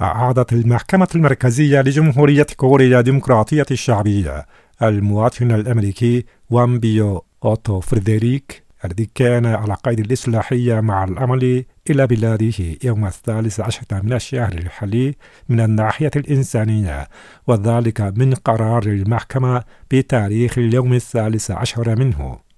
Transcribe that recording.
أعادت المحكمة المركزية لجمهورية كوريا الديمقراطية الشعبية المواطن الأمريكي وامبيو أوتو فريدريك الذي كان على قيد الإصلاحية مع العمل إلى بلاده يوم 13 من الشهر الحالي من الناحية الإنسانية، وذلك من قرار المحكمة بتاريخ اليوم 13 منه.